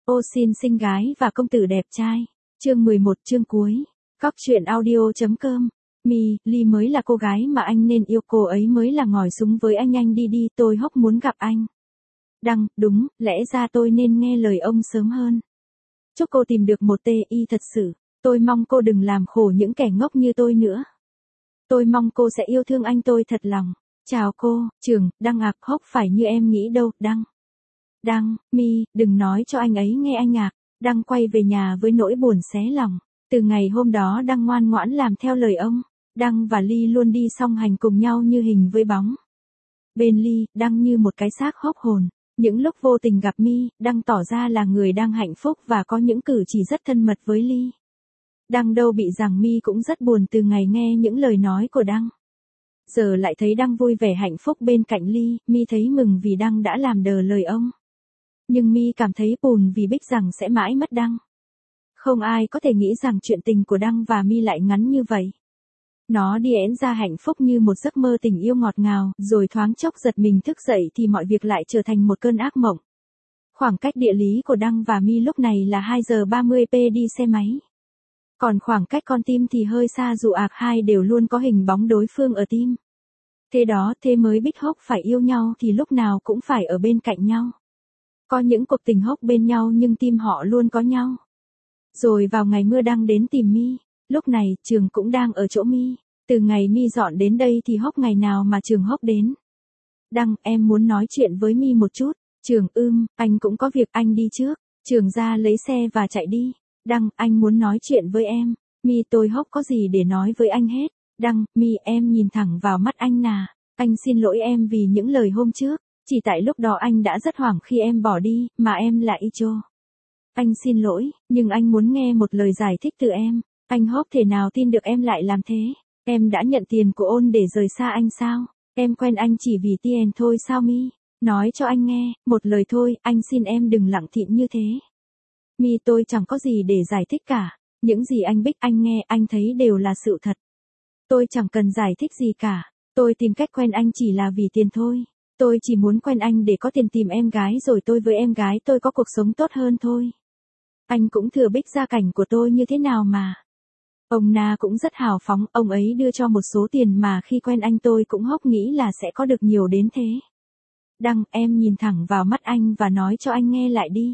Ô xin xinh gái và công tử đẹp trai. Chương 11 chương cuối. Cóc truyện audio.com. Ly mới là cô gái mà anh nên yêu, cô ấy mới là ngòi súng với anh đi đi, tôi hốc muốn gặp anh. Đăng, đúng, lẽ ra tôi nên nghe lời ông sớm hơn. Chúc cô tìm được một TI thật sự, tôi mong cô đừng làm khổ những kẻ ngốc như tôi nữa. Tôi mong cô sẽ yêu thương anh tôi thật lòng. Chào cô, Trường, Đăng ạ, hốc phải như em nghĩ đâu, Đăng. Đăng, đừng nói cho anh ấy nghe anh ạ. Đăng quay về nhà với nỗi buồn xé lòng. Từ ngày hôm đó Đăng ngoan ngoãn làm theo lời ông. Đăng và Ly luôn đi song hành cùng nhau như hình với bóng. Bên Ly, Đăng như một cái xác hốc hồn. Những lúc vô tình gặp Đăng tỏ ra là người đang hạnh phúc và có những cử chỉ rất thân mật với Ly. Đăng đâu bị rằng cũng rất buồn từ ngày nghe những lời nói của Đăng. Giờ lại thấy Đăng vui vẻ hạnh phúc bên cạnh Ly, thấy mừng vì Đăng đã làm đờ lời ông. Nhưng cảm thấy buồn vì biết rằng sẽ mãi mất Đăng. Không ai có thể nghĩ rằng chuyện tình của Đăng và lại ngắn như vậy. Nó đi ẻn ra hạnh phúc như một giấc mơ tình yêu ngọt ngào, rồi thoáng chốc giật mình thức dậy thì mọi việc lại trở thành một cơn ác mộng. Khoảng cách địa lý của Đăng và lúc này là 2 giờ 30 p đi xe máy. Còn khoảng cách con tim thì hơi xa dù hai đều luôn có hình bóng đối phương ở tim. Thế mới biết hốc phải yêu nhau thì lúc nào cũng phải ở bên cạnh nhau. Có những cuộc tình hốc bên nhau nhưng tim họ luôn có nhau. Rồi vào ngày mưa Đăng đến tìm lúc này Trường cũng đang ở chỗ Từ ngày dọn đến đây thì hốc ngày nào mà Trường hốc đến. Đăng, em muốn nói chuyện với một chút. Trường, anh cũng có việc, anh đi trước. Trường ra lấy xe và chạy đi. Đăng, anh muốn nói chuyện với em. Tôi hốc có gì để nói với anh hết. Đăng, em nhìn thẳng vào mắt anh nà. Anh xin lỗi em vì những lời hôm trước. Chỉ tại lúc đó anh đã rất hoảng khi em bỏ đi, mà em là Icho. Anh xin lỗi, nhưng anh muốn nghe một lời giải thích từ em. Anh hốc thể nào tin được em lại làm thế. Em đã nhận tiền của Ôn để rời xa anh sao? Em quen anh chỉ vì tiền thôi sao Nói cho anh nghe, một lời thôi, anh xin em đừng lặng thinh như thế. Tôi chẳng có gì để giải thích cả. Những gì anh biết anh nghe, anh thấy đều là sự thật. Tôi chẳng cần giải thích gì cả. Tôi tìm cách quen anh chỉ là vì tiền thôi. Tôi chỉ muốn quen anh để có tiền tìm em gái rồi tôi với em gái tôi có cuộc sống tốt hơn thôi. Anh cũng thừa biết gia cảnh của tôi như thế nào mà. Ông Na cũng rất hào phóng, ông ấy đưa cho một số tiền mà khi quen anh tôi cũng hốc nghĩ là sẽ có được nhiều đến thế. Đăng, em nhìn thẳng vào mắt anh và nói cho anh nghe lại đi.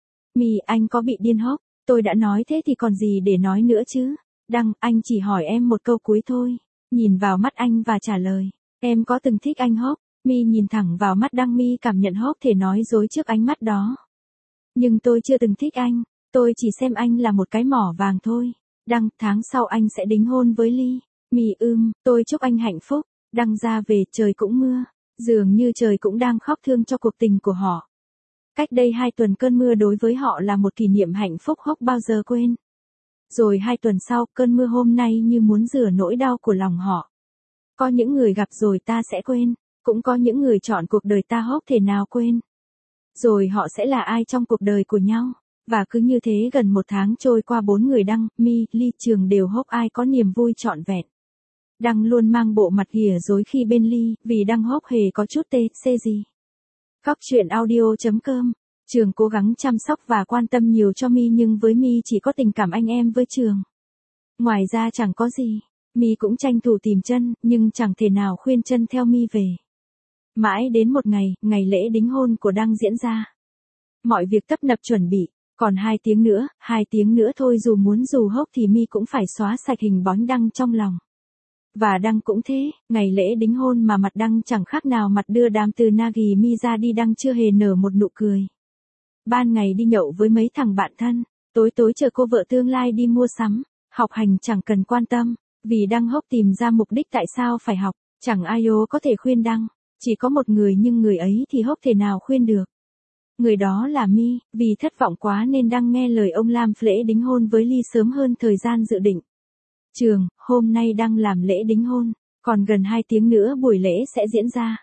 Anh có bị điên hốc? Tôi đã nói thế thì còn gì để nói nữa chứ? Đăng, anh chỉ hỏi em một câu cuối thôi. Nhìn vào mắt anh và trả lời. Em có từng thích anh hốc? Nhìn thẳng vào mắt Đăng, cảm nhận hốc thể nói dối trước ánh mắt đó. Nhưng tôi chưa từng thích anh. Tôi chỉ xem anh là một cái mỏ vàng thôi. Đăng, tháng sau anh sẽ đính hôn với Ly. Tôi chúc anh hạnh phúc. Đăng ra về, trời cũng mưa. Dường như trời cũng đang khóc thương cho cuộc tình của họ. Cách đây 2 tuần cơn mưa đối với họ là một kỷ niệm hạnh phúc hốc bao giờ quên. Rồi 2 tuần sau, cơn mưa hôm nay như muốn rửa nỗi đau của lòng họ. Có những người gặp rồi ta sẽ quên. Cũng có những người chọn cuộc đời ta hốc thể nào quên. Rồi họ sẽ là ai trong cuộc đời của nhau. Và cứ như thế gần 1 tháng trôi qua 4 người Đăng, Ly, Trường đều hốc ai có niềm vui trọn vẹn. Đăng luôn mang bộ mặt ghìa dối khi bên Ly, vì Đăng hốc hề có chút gì. Cóc truyện audio.com. Trường cố gắng chăm sóc và quan tâm nhiều cho nhưng với chỉ có tình cảm anh em với Trường. Ngoài ra chẳng có gì. Cũng tranh thủ tìm chân, nhưng chẳng thể nào khuyên chân theo về. Mãi đến một ngày, ngày lễ đính hôn của Đăng diễn ra. Mọi việc tấp nập chuẩn bị, còn 2 tiếng nữa thôi dù hốc thì cũng phải xóa sạch hình bóng Đăng trong lòng. Và Đăng cũng thế, ngày lễ đính hôn mà mặt Đăng chẳng khác nào mặt đưa đám từ Nagi ra đi, Đăng chưa hề nở một nụ cười. Ban ngày đi nhậu với mấy thằng bạn thân, tối chờ cô vợ tương lai đi mua sắm, học hành chẳng cần quan tâm, vì Đăng hốc tìm ra mục đích tại sao phải học, chẳng ai có thể khuyên Đăng, chỉ có một người nhưng người ấy thì hốc thể nào khuyên được. Người đó là vì thất vọng quá nên Đăng nghe lời ông làm lễ đính hôn với Ly sớm hơn thời gian dự định. Trường, hôm nay Đăng làm lễ đính hôn, còn gần 2 tiếng nữa buổi lễ sẽ diễn ra.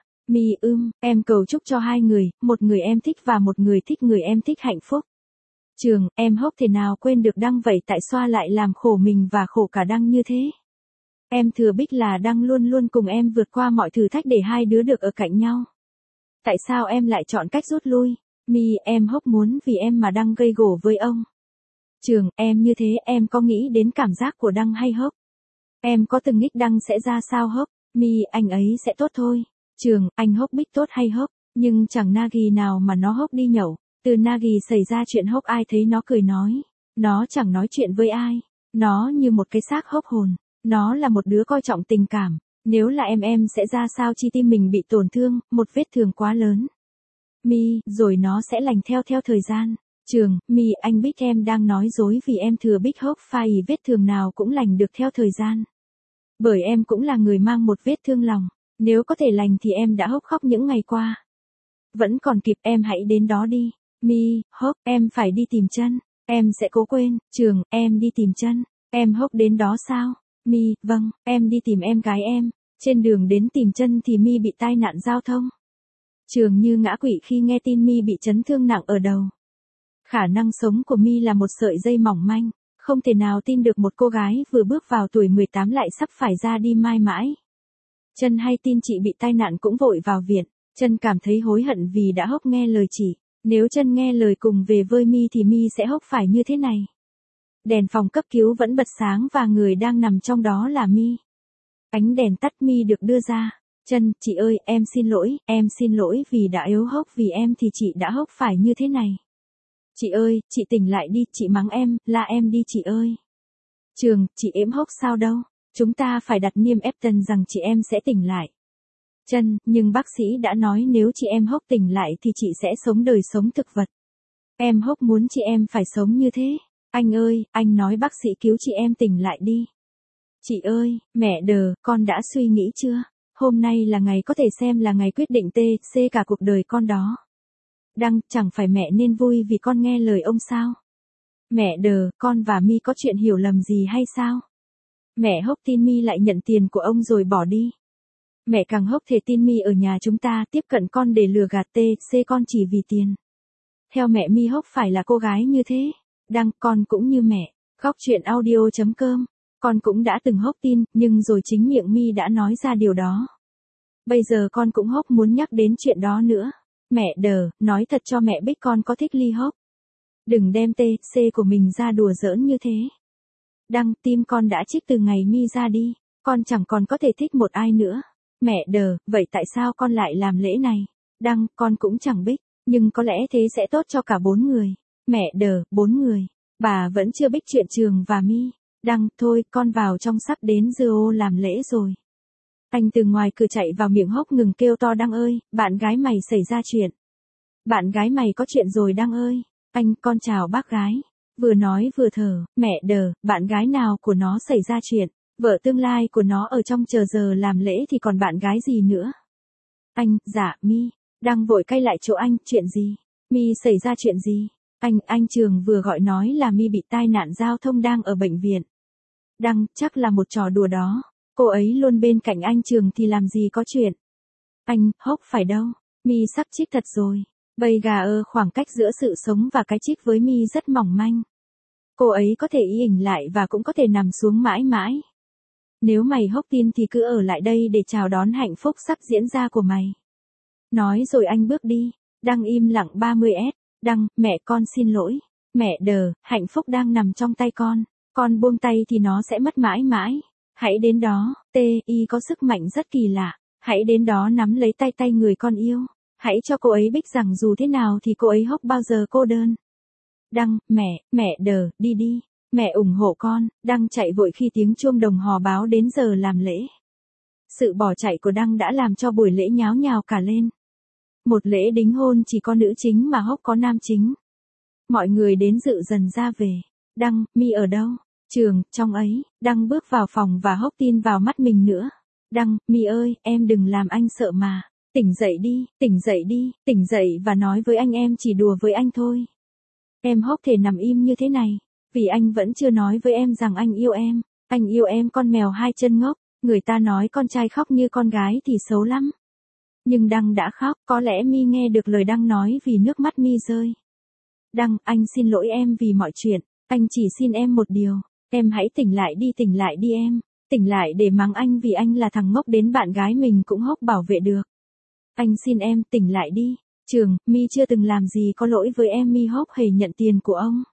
Em cầu chúc cho 2 người, một người em thích và một người thích người em thích hạnh phúc. Trường, em hốc thể nào quên được Đăng vậy tại sao lại làm khổ mình và khổ cả Đăng như thế? Em thừa biết là Đăng luôn luôn cùng em vượt qua mọi thử thách để 2 đứa được ở cạnh nhau. Tại sao em lại chọn cách rút lui? Mi, em hốc muốn vì em mà Đăng gây gổ với ông. Trường, em như thế em có nghĩ đến cảm giác của Đăng hay hốc? Em có từng nghĩ Đăng sẽ ra sao hốc? Mi, anh ấy sẽ tốt thôi. Trường, anh hốc biết tốt hay hốc, nhưng chẳng Nagi nào mà nó hốc đi nhậu. Từ Nagi xảy ra chuyện hốc ai thấy nó cười nói. Nó chẳng nói chuyện với ai. Nó như một cái xác hốc hồn. Nó là một đứa coi trọng tình cảm. Nếu là em sẽ ra sao chi tim mình bị tổn thương, một vết thương quá lớn. Mi, rồi nó sẽ lành theo thời gian. Trường, Mi, anh biết em đang nói dối vì em thừa biết hốc phai vết thương nào cũng lành được theo thời gian. Bởi em cũng là người mang một vết thương lòng. Nếu có thể lành thì em đã hốc khóc những ngày qua. Vẫn còn kịp, em hãy đến đó đi. Mi, hốc, em phải đi tìm chân. Em sẽ cố quên. Trường, em đi tìm chân. Em hốc đến đó sao? Mi, vâng, em đi tìm em gái em. Trên đường đến tìm chân thì Mi bị tai nạn giao thông. Trường như ngã quỵ khi nghe tin Mi bị chấn thương nặng ở đầu. Khả năng sống của Mi là một sợi dây mỏng manh. Không thể nào tin được một cô gái vừa bước vào tuổi 18 lại sắp phải ra đi mãi mãi. Chân hay tin chị bị tai nạn cũng vội vào viện. Chân cảm thấy hối hận vì đã hốc nghe lời chị. Nếu chân nghe lời cùng về với Mi thì Mi sẽ hốc phải như thế này. Đèn phòng cấp cứu vẫn bật sáng và người đang nằm trong đó là Mi. Ánh đèn tắt, Mi được đưa ra. Chân, chị ơi, em xin lỗi vì đã yếu hốc vì em thì chị đã hốc phải như thế này. Chị ơi, chị tỉnh lại đi, chị mắng em, la em đi chị ơi. Trường, chị ếm hốc sao đâu, chúng ta phải đặt niêm ép tân rằng chị em sẽ tỉnh lại. Chân, nhưng bác sĩ đã nói nếu chị em hốc tỉnh lại thì chị sẽ sống đời sống thực vật. Em hốc muốn chị em phải sống như thế. Anh ơi, anh nói bác sĩ cứu chị em tỉnh lại đi. Chị ơi, mẹ đờ, con đã suy nghĩ chưa? Hôm nay là ngày có thể xem là ngày quyết định TC cả cuộc đời con đó. Đăng, chẳng phải mẹ nên vui vì con nghe lời ông sao? Mẹ đờ, con và Mi có chuyện hiểu lầm gì hay sao? Mẹ hốc tin Mi lại nhận tiền của ông rồi bỏ đi. Mẹ càng hốc thể tin Mi ở nhà chúng ta tiếp cận con để lừa gạt TC con chỉ vì tiền. Theo mẹ Mi hốc phải là cô gái như thế. Đăng, con cũng như mẹ. Góc chuyện audio.com. Con cũng đã từng hốc tin, nhưng rồi chính miệng Mi đã nói ra điều đó. Bây giờ con cũng hốc muốn nhắc đến chuyện đó nữa. Mẹ đờ, nói thật cho mẹ biết con có thích ly hốc. Đừng đem TC của mình ra đùa giỡn như thế. Đăng, tim con đã trích từ ngày Mi ra đi. Con chẳng còn có thể thích một ai nữa. Mẹ đờ, vậy tại sao con lại làm lễ này? Đăng, con cũng chẳng biết, nhưng có lẽ thế sẽ tốt cho cả 4 người. Mẹ đờ, 4 người. Bà vẫn chưa biết chuyện Trường và Mi. Đăng, thôi, con vào trong sắp đến giờ ô làm lễ rồi. Anh từ ngoài cửa chạy vào miệng hốc ngừng kêu to Đăng ơi, bạn gái mày xảy ra chuyện. Bạn gái mày có chuyện rồi Đăng ơi. Anh, con chào bác gái. Vừa nói vừa thở, mẹ đờ, bạn gái nào của nó xảy ra chuyện. Vợ tương lai của nó ở trong chờ giờ làm lễ thì còn bạn gái gì nữa. Anh, dạ, Mi. Đăng vội quay lại chỗ anh, chuyện gì? Mi xảy ra chuyện gì? Anh Trường vừa gọi nói là Mi bị tai nạn giao thông đang ở bệnh viện. Đăng, chắc là một trò đùa đó. Cô ấy luôn bên cạnh anh Trường thì làm gì có chuyện. Anh, hốc phải đâu. Mi sắp chích thật rồi. Bầy gà khoảng cách giữa sự sống và cái chích với Mi rất mỏng manh. Cô ấy có thể y ỉnh lại và cũng có thể nằm xuống mãi mãi. Nếu mày hốc tin thì cứ ở lại đây để chào đón hạnh phúc sắp diễn ra của mày. Nói rồi anh bước đi. Đăng im lặng 30s. Đăng, mẹ con xin lỗi. Mẹ đờ, hạnh phúc đang nằm trong tay con. Con buông tay thì nó sẽ mất mãi mãi. Hãy đến đó, T.I. có sức mạnh rất kỳ lạ. Hãy đến đó nắm lấy tay người con yêu. Hãy cho cô ấy biết rằng dù thế nào thì cô ấy hốc bao giờ cô đơn. Đăng, mẹ đờ, đi đi. Mẹ ủng hộ con. Đăng chạy vội khi tiếng chuông đồng hồ báo đến giờ làm lễ. Sự bỏ chạy của Đăng đã làm cho buổi lễ nháo nhào cả lên. Một lễ đính hôn chỉ có nữ chính mà hốc có nam chính. Mọi người đến dự dần ra về. Đăng, Mi ở đâu? Trường, trong ấy. Đăng bước vào phòng và hốc tin vào mắt mình nữa. Đăng, Mi ơi, em đừng làm anh sợ mà. Tỉnh dậy đi, tỉnh dậy và nói với anh em chỉ đùa với anh thôi. Em hốc thể nằm im như thế này, vì anh vẫn chưa nói với em rằng anh yêu em. Anh yêu em con mèo hai chân ngốc, người ta nói con trai khóc như con gái thì xấu lắm. Nhưng Đăng đã khóc, có lẽ Mi nghe được lời Đăng nói vì nước mắt Mi rơi. Đăng, anh xin lỗi em vì mọi chuyện, anh chỉ xin em một điều, em hãy tỉnh lại đi em. Tỉnh lại để mắng anh vì anh là thằng ngốc đến bạn gái mình cũng hốc bảo vệ được. Anh xin em tỉnh lại đi. Trường, Mi chưa từng làm gì có lỗi với em, Mi Hốc hề nhận tiền của ông.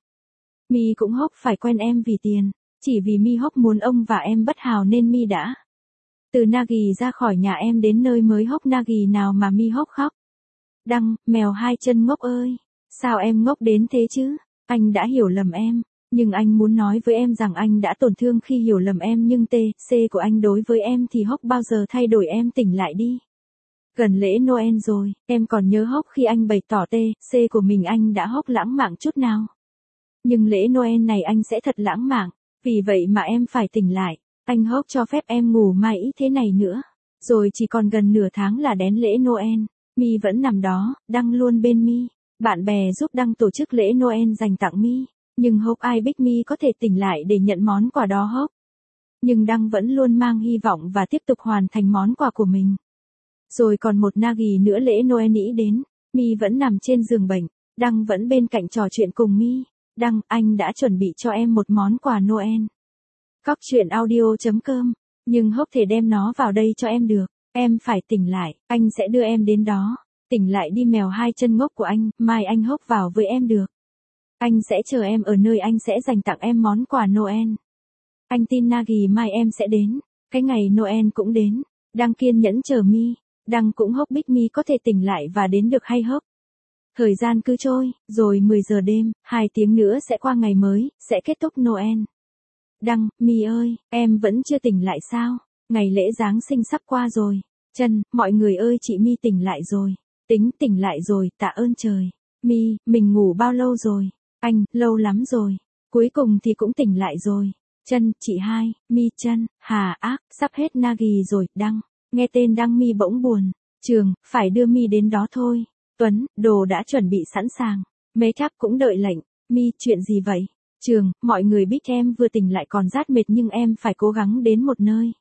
Mi cũng Hốc phải quen em vì tiền, chỉ vì Mi Hốc muốn ông và em bất hào nên Mi đã từ Nagi ra khỏi nhà em đến nơi mới Hốc Nagi nào mà Mi Hốc khóc. Đăng, mèo hai chân ngốc ơi, sao em ngốc đến thế chứ? Anh đã hiểu lầm em, nhưng anh muốn nói với em rằng anh đã tổn thương khi hiểu lầm em, nhưng C của anh đối với em thì Hốc bao giờ thay đổi, em tỉnh lại đi. Gần lễ Noel rồi, em còn nhớ Hốc khi anh bày tỏ C của mình, anh đã Hốc lãng mạn chút nào. Nhưng lễ Noel này anh sẽ thật lãng mạn, vì vậy mà em phải tỉnh lại. Anh Hốc cho phép em ngủ mãi thế này nữa. Rồi chỉ còn gần nửa tháng là đến lễ Noel. Mi vẫn nằm đó, Đăng luôn bên Mi. Bạn bè giúp Đăng tổ chức lễ Noel dành tặng Mi. Nhưng Hốc ai biết Mi có thể tỉnh lại để nhận món quà đó Hốc. Nhưng Đăng vẫn luôn mang hy vọng và tiếp tục hoàn thành món quà của mình. Rồi còn một Nagi nữa lễ Noel nghĩ đến. Mi vẫn nằm trên giường bệnh. Đăng vẫn bên cạnh trò chuyện cùng Mi. Đăng, anh đã chuẩn bị cho em một món quà Noel. Cóc truyện audio.com. Nhưng Hốc thể đem nó vào đây cho em được. Em phải tỉnh lại, anh sẽ đưa em đến đó. Tỉnh lại đi mèo hai chân ngốc của anh, mai anh Hốc vào với em được. Anh sẽ chờ em ở nơi anh sẽ dành tặng em món quà Noel. Anh tin Nagi mai em sẽ đến. Cái ngày Noel cũng đến. Đang kiên nhẫn chờ Mi. Đang cũng Hốc biết Mi có thể tỉnh lại và đến được hay Hốc. Thời gian cứ trôi, rồi 10 giờ đêm, 2 tiếng nữa sẽ qua ngày mới, sẽ kết thúc Noel. Đăng, Mi ơi, em vẫn chưa tỉnh lại sao? Ngày lễ Giáng sinh sắp qua rồi. Chân, mọi người ơi, chị Mi tỉnh lại rồi. Tỉnh lại rồi, tạ ơn trời. Mi, mình ngủ bao lâu rồi? Anh, lâu lắm rồi. Cuối cùng thì cũng tỉnh lại rồi. Chân, chị hai, Mi chân, hà ác, sắp hết Nagi rồi. Đăng, nghe tên Đăng Mi bỗng buồn. Trường, phải đưa Mi đến đó thôi. Tuấn, đồ đã chuẩn bị sẵn sàng. Make up cũng đợi lệnh. Mi, chuyện gì vậy? Trường, mọi người biết em vừa tỉnh lại còn rát mệt nhưng em phải cố gắng đến một nơi.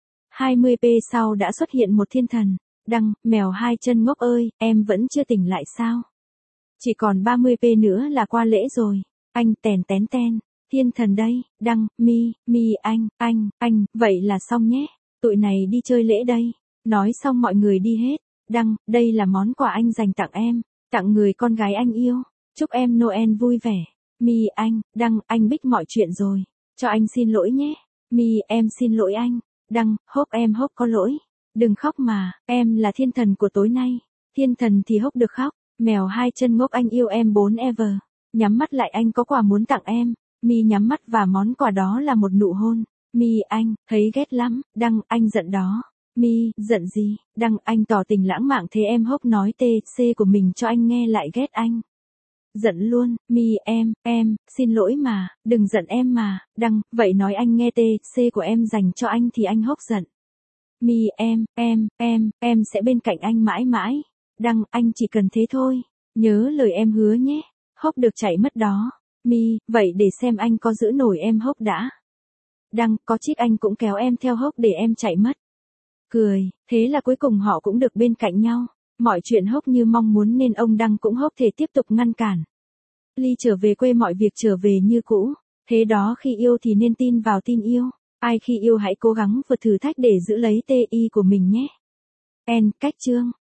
20p sau đã xuất hiện một thiên thần. Đăng, mèo hai chân ngốc ơi, em vẫn chưa tỉnh lại sao? Chỉ còn 30p nữa là qua lễ rồi. Anh, tèn tén ten. Thiên thần đây. Đăng, Mi, anh, vậy là xong nhé. Tụi này đi chơi lễ đây. Nói xong mọi người đi hết. Đăng, đây là món quà anh dành tặng em. Tặng người con gái anh yêu. Chúc em Noel vui vẻ. Mi anh, Đăng, anh biết mọi chuyện rồi. Cho anh xin lỗi nhé. Mi, em xin lỗi anh. Đăng, em Hốc có lỗi. Đừng khóc mà, em là thiên thần của tối nay. Thiên thần thì Hốc được khóc. Mèo hai chân ngốc anh yêu em 4ever. Nhắm mắt lại, anh có quà muốn tặng em. Mi nhắm mắt và món quà đó là một nụ hôn. Mi anh, thấy ghét lắm. Đăng, anh giận đó. Mi, giận gì? Đăng, anh tỏ tình lãng mạn thế em Hốc nói C của mình cho anh nghe lại ghét anh. Giận luôn. Mi em, xin lỗi mà, đừng giận em mà. Đăng, vậy nói anh nghe C của em dành cho anh thì anh Hốc giận. Mi em sẽ bên cạnh anh mãi mãi. Đăng, anh chỉ cần thế thôi. Nhớ lời em hứa nhé. Hốc được chạy mất đó. Mi, vậy để xem anh có giữ nổi em Hốc đã. Đăng, có chiếc anh cũng kéo em theo Hốc để em chạy mất. Cười, thế là cuối cùng họ cũng được bên cạnh nhau. Mọi chuyện Hốc như mong muốn nên ông Đăng cũng Hốc thể tiếp tục ngăn cản. Ly trở về quê mọi việc trở về như cũ. Thế đó khi yêu thì nên tin vào tin yêu. Ai khi yêu hãy cố gắng vượt thử thách để giữ lấy TI của mình nhé. Cách chương.